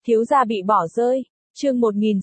Thiếu gia bị bỏ rơi. Chương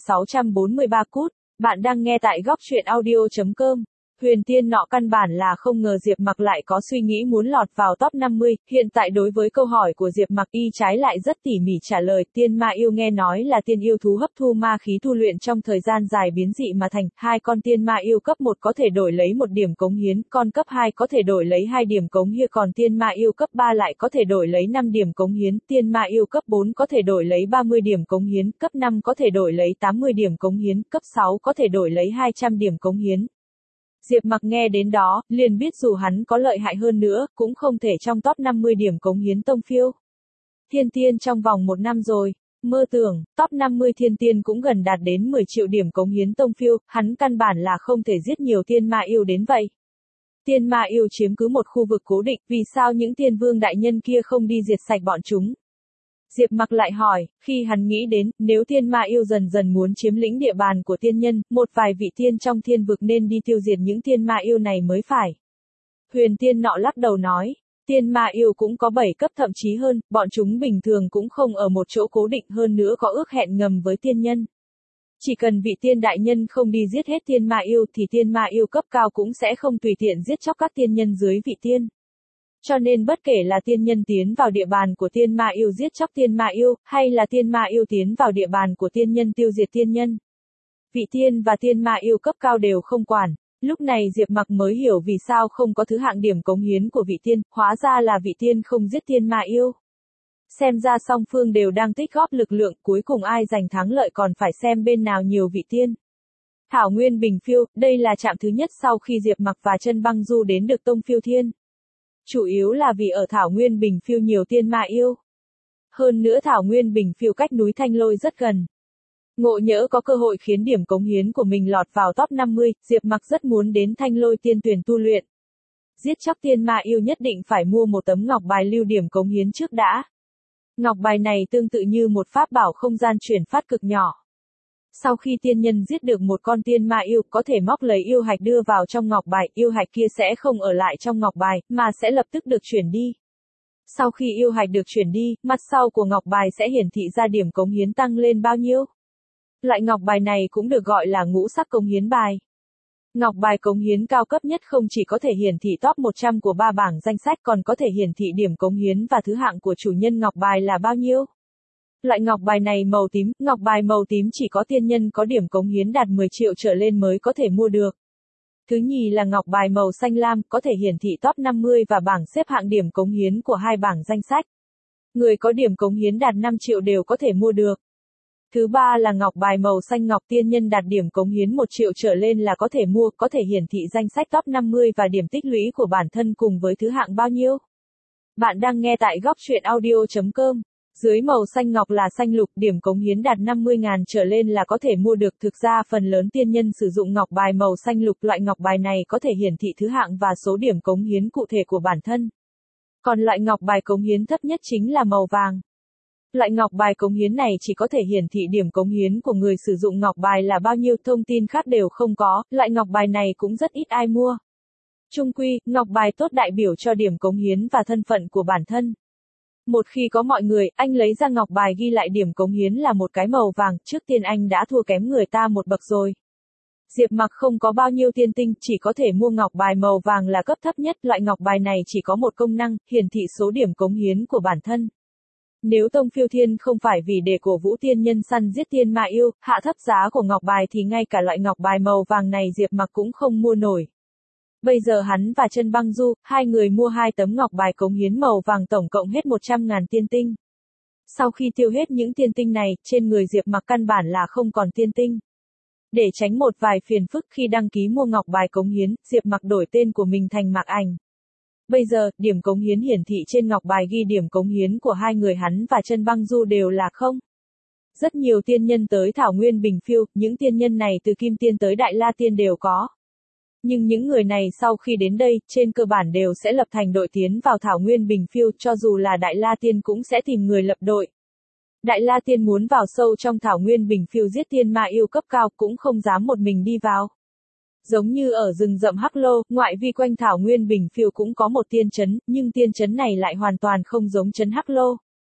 1643 cút. Bạn đang nghe tại góc truyện audio.com. Huyền tiên nọ căn bản là không ngờ Diệp Mặc lại có suy nghĩ muốn lọt vào top 50, hiện tại đối với câu hỏi của Diệp Mặc y trái lại rất tỉ mỉ trả lời, tiên ma yêu nghe nói là tiên yêu thú hấp thu ma khí tu luyện trong thời gian dài biến dị mà thành, hai con tiên ma yêu cấp 1 có thể đổi lấy 1 điểm cống hiến, con cấp 2 có thể đổi lấy 2 điểm cống hiến, còn tiên ma yêu cấp 3 lại có thể đổi lấy 5 điểm cống hiến, tiên ma yêu cấp 4 có thể đổi lấy 30 điểm cống hiến, cấp 5 có thể đổi lấy 80 điểm cống hiến, cấp 6 có thể đổi lấy 200 điểm cống hiến. Diệp Mặc nghe đến đó, liền biết dù hắn có lợi hại hơn nữa, cũng không thể trong top 50 điểm cống hiến tông phiêu. Thiên tiên trong vòng 1 năm rồi, mơ tưởng, top 50 thiên tiên cũng gần đạt đến 10 triệu điểm cống hiến tông phiêu, hắn căn bản là không thể giết nhiều tiên ma yêu đến vậy. Tiên ma yêu chiếm cứ một khu vực cố định, vì sao những tiên vương đại nhân kia không đi diệt sạch bọn chúng? Diệp Mặc lại hỏi, khi hắn nghĩ đến, nếu tiên ma yêu dần dần muốn chiếm lĩnh địa bàn của tiên nhân, một vài vị tiên trong thiên vực nên đi tiêu diệt những tiên ma yêu này mới phải. Huyền tiên nọ lắc đầu nói, tiên ma yêu cũng có 7 cấp thậm chí hơn, bọn chúng bình thường cũng không ở một chỗ cố định, hơn nữa có ước hẹn ngầm với tiên nhân. Chỉ cần vị tiên đại nhân không đi giết hết tiên ma yêu thì tiên ma yêu cấp cao cũng sẽ không tùy tiện giết chóc các tiên nhân dưới vị tiên. Cho nên bất kể là tiên nhân tiến vào địa bàn của tiên ma yêu giết chóc tiên ma yêu, hay là tiên ma yêu tiến vào địa bàn của tiên nhân tiêu diệt tiên nhân, vị tiên và tiên ma yêu cấp cao đều không quản. Lúc này Diệp Mặc mới hiểu vì sao không có thứ hạng điểm cống hiến của vị tiên, hóa ra là vị tiên không giết tiên ma yêu. Xem ra song phương đều đang tích góp lực lượng, cuối cùng ai giành thắng lợi còn phải xem bên nào nhiều vị tiên. Thảo Nguyên Bình Phiêu, đây là trạm thứ nhất sau khi Diệp Mặc và Chân Băng Du đến được Tông Phiêu Thiên. Chủ yếu là vì ở Thảo Nguyên Bình Phiêu nhiều tiên ma yêu. Hơn nữa Thảo Nguyên Bình Phiêu cách núi Thanh Lôi rất gần. Ngộ nhỡ có cơ hội khiến điểm cống hiến của mình lọt vào top 50, Diệp Mặc rất muốn đến Thanh Lôi tiên tuyển tu luyện. Giết chóc tiên ma yêu nhất định phải mua một tấm ngọc bài lưu điểm cống hiến trước đã. Ngọc bài này tương tự như một pháp bảo không gian chuyển phát cực nhỏ. Sau khi tiên nhân giết được một con tiên ma yêu, có thể móc lấy yêu hạch đưa vào trong ngọc bài, yêu hạch kia sẽ không ở lại trong ngọc bài, mà sẽ lập tức được chuyển đi. Sau khi yêu hạch được chuyển đi, mặt sau của ngọc bài sẽ hiển thị ra điểm cống hiến tăng lên bao nhiêu. Loại ngọc bài này cũng được gọi là ngũ sắc cống hiến bài. Ngọc bài cống hiến cao cấp nhất không chỉ có thể hiển thị top 100 của 3 bảng danh sách, còn có thể hiển thị điểm cống hiến và thứ hạng của chủ nhân ngọc bài là bao nhiêu. Loại ngọc bài này màu tím, ngọc bài màu tím chỉ có tiên nhân có điểm cống hiến đạt 10 triệu trở lên mới có thể mua được. Thứ nhì là ngọc bài màu xanh lam, có thể hiển thị top 50 và bảng xếp hạng điểm cống hiến của 2 bảng danh sách. Người có điểm cống hiến đạt 5 triệu đều có thể mua được. Thứ ba là ngọc bài màu xanh ngọc, tiên nhân đạt điểm cống hiến 1 triệu trở lên là có thể mua, có thể hiển thị danh sách top 50 và điểm tích lũy của bản thân cùng với thứ hạng bao nhiêu. Bạn đang nghe tại góc truyện audio.com. Dưới màu xanh ngọc là xanh lục, điểm cống hiến đạt 50.000 trở lên là có thể mua được. Thực ra phần lớn tiên nhân sử dụng ngọc bài màu xanh lục, loại ngọc bài này có thể hiển thị thứ hạng và số điểm cống hiến cụ thể của bản thân. Còn loại ngọc bài cống hiến thấp nhất chính là màu vàng. Loại ngọc bài cống hiến này chỉ có thể hiển thị điểm cống hiến của người sử dụng ngọc bài là bao nhiêu, thông tin khác đều không có, loại ngọc bài này cũng rất ít ai mua. Chung quy, ngọc bài tốt đại biểu cho điểm cống hiến và thân phận của bản thân. Một khi có mọi người, anh lấy ra ngọc bài ghi lại điểm cống hiến là một cái màu vàng, trước tiên anh đã thua kém người ta một bậc rồi. Diệp Mặc không có bao nhiêu tiên tinh, chỉ có thể mua ngọc bài màu vàng là cấp thấp nhất, loại ngọc bài này chỉ có một công năng, hiển thị số điểm cống hiến của bản thân. Nếu Tông Phiêu Thiên không phải vì để cổ vũ tiên nhân săn giết tiên ma yêu, hạ thấp giá của ngọc bài thì ngay cả loại ngọc bài màu vàng này Diệp Mặc cũng không mua nổi. Bây giờ hắn và Chân Băng Du, hai người mua 2 tấm ngọc bài cống hiến màu vàng tổng cộng hết 100.000 tiên tinh. Sau khi tiêu hết những tiên tinh này, trên người Diệp Mặc căn bản là không còn tiên tinh. Để tránh một vài phiền phức khi đăng ký mua ngọc bài cống hiến, Diệp Mặc đổi tên của mình thành Mạc Ảnh. Bây giờ, điểm cống hiến hiển thị trên ngọc bài ghi điểm cống hiến của hai người hắn và Chân Băng Du đều là không. Rất nhiều tiên nhân tới Thảo Nguyên Bình Phiêu, những tiên nhân này từ Kim Tiên tới Đại La Tiên đều có. Nhưng những người này sau khi đến đây, trên cơ bản đều sẽ lập thành đội tiến vào Thảo Nguyên Bình Phiêu, cho dù là Đại La Tiên cũng sẽ tìm người lập đội. Đại La Tiên muốn vào sâu trong Thảo Nguyên Bình Phiêu giết tiên ma yêu cấp cao cũng không dám một mình đi vào. Giống như ở rừng rậm Hắc Lô, ngoại vi quanh Thảo Nguyên Bình Phiêu cũng có một tiên trấn, nhưng tiên trấn này lại hoàn toàn không giống trấn Hắc Lô.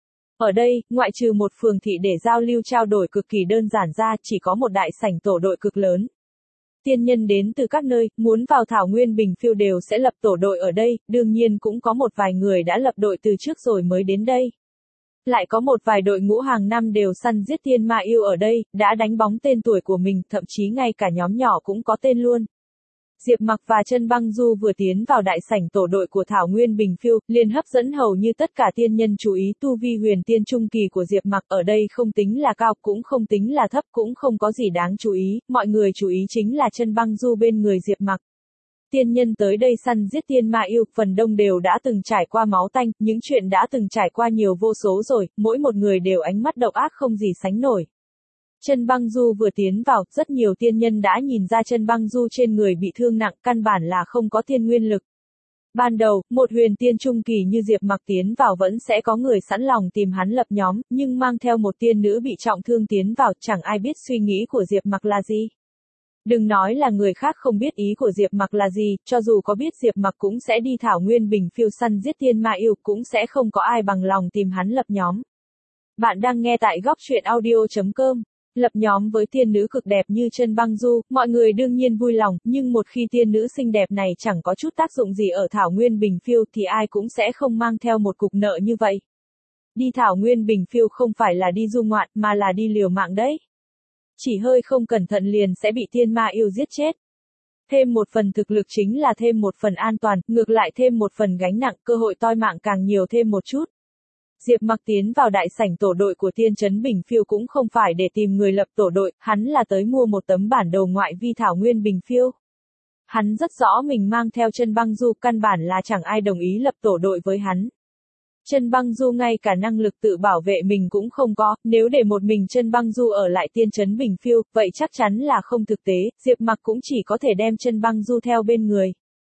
Ở đây, ngoại trừ một phường thị để giao lưu trao đổi cực kỳ đơn giản ra, chỉ có một đại sảnh tổ đội cực lớn. Tiên nhân đến từ các nơi, muốn vào Thảo Nguyên Bình Phiêu đều sẽ lập tổ đội ở đây, đương nhiên cũng có một vài người đã lập đội từ trước rồi mới đến đây. Lại có một vài đội ngũ hàng năm đều săn giết tiên ma yêu ở đây, đã đánh bóng tên tuổi của mình, thậm chí ngay cả nhóm nhỏ cũng có tên luôn. Diệp Mặc và Chân Băng Du vừa tiến vào đại sảnh tổ đội của Thảo Nguyên Bình Phiêu, liền hấp dẫn hầu như tất cả tiên nhân chú ý. Tu vi huyền tiên trung kỳ của Diệp Mặc ở đây không tính là cao, cũng không tính là thấp, cũng không có gì đáng chú ý, mọi người chú ý chính là Chân Băng Du bên người Diệp Mặc. Tiên nhân tới đây săn giết tiên ma yêu, phần đông đều đã từng trải qua máu tanh, những chuyện đã từng trải qua nhiều vô số rồi, mỗi một người đều ánh mắt độc ác không gì sánh nổi. Chân Băng Du vừa tiến vào, rất nhiều tiên nhân đã nhìn ra Chân Băng Du trên người bị thương nặng, căn bản là không có tiên nguyên lực. Ban đầu, một huyền tiên trung kỳ như Diệp Mặc tiến vào vẫn sẽ có người sẵn lòng tìm hắn lập nhóm, nhưng mang theo một tiên nữ bị trọng thương tiến vào, chẳng ai biết suy nghĩ của Diệp Mặc là gì. Đừng nói là người khác không biết ý của Diệp Mặc là gì, cho dù có biết Diệp Mặc cũng sẽ đi Thảo Nguyên Bình Phiêu săn giết tiên ma yêu, cũng sẽ không có ai bằng lòng tìm hắn lập nhóm. Bạn đang nghe tại góc truyện audio.com. Lập nhóm với tiên nữ cực đẹp như Chân Băng Du, mọi người đương nhiên vui lòng, nhưng một khi tiên nữ xinh đẹp này chẳng có chút tác dụng gì ở Thảo Nguyên Bình Phiêu thì ai cũng sẽ không mang theo một cục nợ như vậy. Đi Thảo Nguyên Bình Phiêu không phải là đi du ngoạn mà là đi liều mạng đấy. Chỉ hơi không cẩn thận liền sẽ bị tiên ma yêu giết chết. Thêm một phần thực lực chính là thêm một phần an toàn, ngược lại thêm một phần gánh nặng, cơ hội toi mạng càng nhiều thêm một chút. Diệp Mặc tiến vào đại sảnh tổ đội của Tiên Trấn Bình Phiêu cũng không phải để tìm người lập tổ đội, hắn là tới mua một tấm bản đồ ngoại vi Thảo Nguyên Bình Phiêu. Hắn rất rõ mình mang theo Chân Băng Du, căn bản là chẳng ai đồng ý lập tổ đội với hắn. Chân Băng Du ngay cả năng lực tự bảo vệ mình cũng không có, nếu để một mình Chân Băng Du ở lại Tiên Trấn Bình Phiêu, vậy chắc chắn là không thực tế, Diệp Mặc cũng chỉ có thể đem Chân Băng Du theo bên người.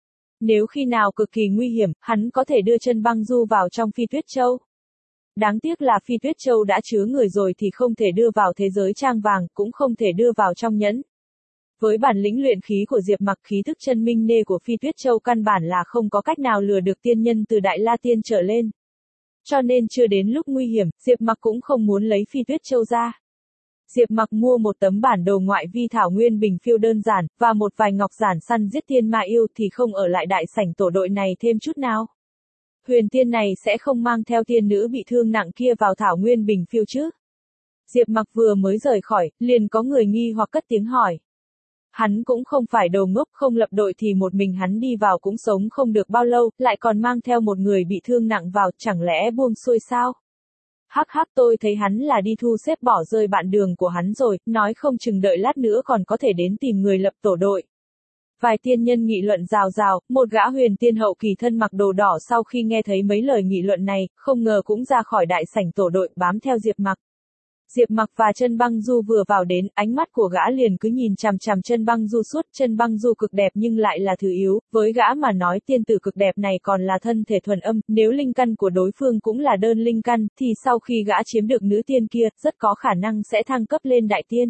Nếu khi nào cực kỳ nguy hiểm, hắn có thể đưa Chân Băng Du vào trong Phi Tuyết Châu. Đáng tiếc là Phi Tuyết Châu đã chứa người rồi thì không thể đưa vào thế giới trang vàng, cũng không thể đưa vào trong nhẫn. Với bản lĩnh luyện khí của Diệp Mặc, khí thức chân minh nê của Phi Tuyết Châu căn bản là không có cách nào lừa được tiên nhân từ Đại La Tiên trở lên. Cho nên chưa đến lúc nguy hiểm, Diệp Mặc cũng không muốn lấy Phi Tuyết Châu ra. Diệp Mặc mua một tấm bản đồ ngoại vi Thảo Nguyên Bình Phiêu đơn giản, và một vài ngọc giản săn giết tiên ma yêu thì không ở lại đại sảnh tổ đội này thêm chút nào. Huyền tiên này sẽ không mang theo tiên nữ bị thương nặng kia vào Thảo Nguyên Bình Phiêu chứ? Diệp Mặc vừa mới rời khỏi, liền có người nghi hoặc cất tiếng hỏi. Hắn cũng không phải đồ ngốc, không lập đội thì một mình hắn đi vào cũng sống không được bao lâu, lại còn mang theo một người bị thương nặng vào, chẳng lẽ buông xuôi sao? Hắc hắc, tôi thấy hắn là đi thu xếp bỏ rơi bạn đường của hắn rồi, nói không chừng đợi lát nữa còn có thể đến tìm người lập tổ đội. Vài tiên nhân nghị luận rào rào, một gã huyền tiên hậu kỳ thân mặc đồ đỏ sau khi nghe thấy mấy lời nghị luận này, không ngờ cũng ra khỏi đại sảnh tổ đội, bám theo Diệp Mặc. Diệp Mặc và Chân Băng Du vừa vào đến, ánh mắt của gã liền cứ nhìn chằm chằm Chân Băng Du suốt. Chân Băng Du cực đẹp nhưng lại là thứ yếu, với gã mà nói tiên tử cực đẹp này còn là thân thể thuần âm, nếu linh căn của đối phương cũng là đơn linh căn, thì sau khi gã chiếm được nữ tiên kia, rất có khả năng sẽ thăng cấp lên đại tiên.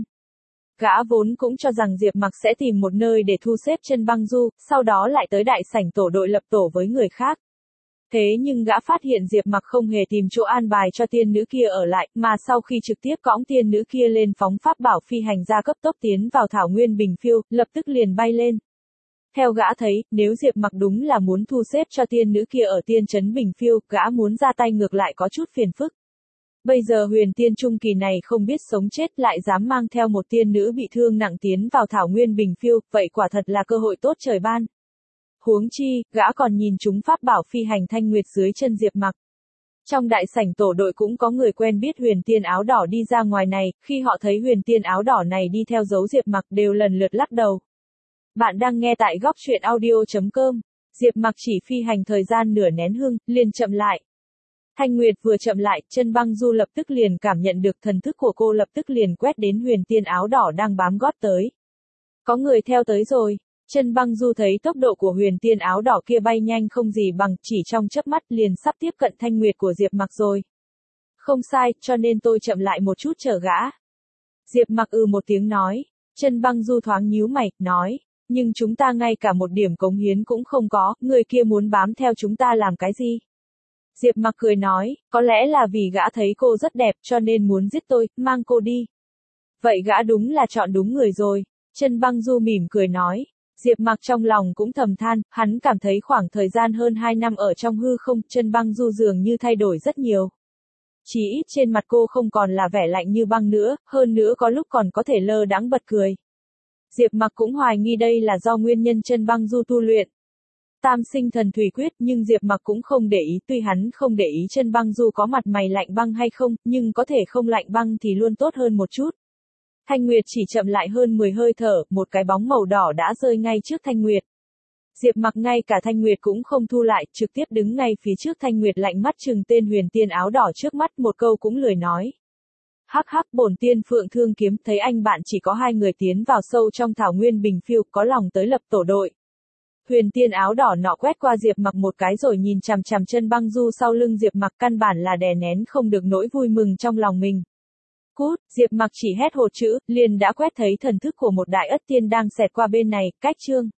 Gã vốn cũng cho rằng Diệp Mặc sẽ tìm một nơi để thu xếp Chân Băng Du, sau đó lại tới đại sảnh tổ đội lập tổ với người khác. Thế nhưng gã phát hiện Diệp Mặc không hề tìm chỗ an bài cho tiên nữ kia ở lại, mà sau khi trực tiếp cõng tiên nữ kia lên phóng pháp bảo phi hành ra cấp tốc tiến vào Thảo Nguyên Bình Phiêu, lập tức liền bay lên. Theo gã thấy, nếu Diệp Mặc đúng là muốn thu xếp cho tiên nữ kia ở Tiên Trấn Bình Phiêu, gã muốn ra tay ngược lại có chút phiền phức. Bây giờ huyền tiên trung kỳ này không biết sống chết lại dám mang theo một tiên nữ bị thương nặng tiến vào Thảo Nguyên Bình Phiêu, vậy quả thật là cơ hội tốt trời ban. Huống chi, gã còn nhìn chúng pháp bảo phi hành thanh nguyệt dưới chân Diệp Mặc. Trong đại sảnh tổ đội cũng có người quen biết huyền tiên áo đỏ đi ra ngoài này, khi họ thấy huyền tiên áo đỏ này đi theo dấu Diệp Mặc đều lần lượt lắc đầu. Bạn đang nghe tại góc truyện audio.com. Diệp Mặc chỉ phi hành thời gian nửa nén hương, liền chậm lại. Thanh Nguyệt vừa chậm lại, Chân Băng Du lập tức liền cảm nhận được thần thức của cô lập tức liền quét đến huyền tiên áo đỏ đang bám gót tới. Có người theo tới rồi. Chân Băng Du thấy tốc độ của huyền tiên áo đỏ kia bay nhanh không gì bằng, chỉ trong chớp mắt liền sắp tiếp cận Thanh Nguyệt của Diệp Mặc rồi. Không sai, cho nên tôi chậm lại một chút chờ gã. Diệp Mặc một tiếng nói. Chân Băng Du thoáng nhíu mày, nói. Nhưng chúng ta ngay cả một điểm cống hiến cũng không có, người kia muốn bám theo chúng ta làm cái gì? Diệp Mặc cười nói, có lẽ là vì gã thấy cô rất đẹp cho nên muốn giết tôi, mang cô đi. Vậy gã đúng là chọn đúng người rồi. Chân Băng Du mỉm cười nói. Diệp Mặc trong lòng cũng thầm than, hắn cảm thấy khoảng thời gian hơn 2 năm ở trong hư không, Chân Băng Du dường như thay đổi rất nhiều. Chỉ ít trên mặt cô không còn là vẻ lạnh như băng nữa, hơn nữa có lúc còn có thể lơ đãng bật cười. Diệp Mặc cũng hoài nghi đây là do nguyên nhân Chân Băng Du tu luyện Tam Sinh Thần Thủy Quyết, nhưng Diệp Mặc cũng không để ý, tuy hắn không để ý Chân Băng Du có mặt mày lạnh băng hay không, nhưng có thể không lạnh băng thì luôn tốt hơn một chút. Thanh Nguyệt chỉ chậm lại hơn 10 hơi thở, một cái bóng màu đỏ đã rơi ngay trước Thanh Nguyệt. Diệp Mặc ngay cả Thanh Nguyệt cũng không thu lại, trực tiếp đứng ngay phía trước Thanh Nguyệt lạnh mắt trừng tên huyền tiên áo đỏ trước mắt, một câu cũng lười nói. Hắc hắc, bổn tiên Phượng Thương Kiếm, thấy anh bạn chỉ có 2 người tiến vào sâu trong thảo nguyên bình phiêu, có lòng tới lập tổ đội. Huyền tiên áo đỏ nọ quét qua Diệp Mặc một cái rồi nhìn chằm chằm Chân Băng Du sau lưng Diệp Mặc, căn bản là đè nén không được nỗi vui mừng trong lòng mình. Cút, Diệp Mặc chỉ hét một chữ, liền đã quét thấy thần thức của một đại ất tiên đang xẹt qua bên này, cách chương.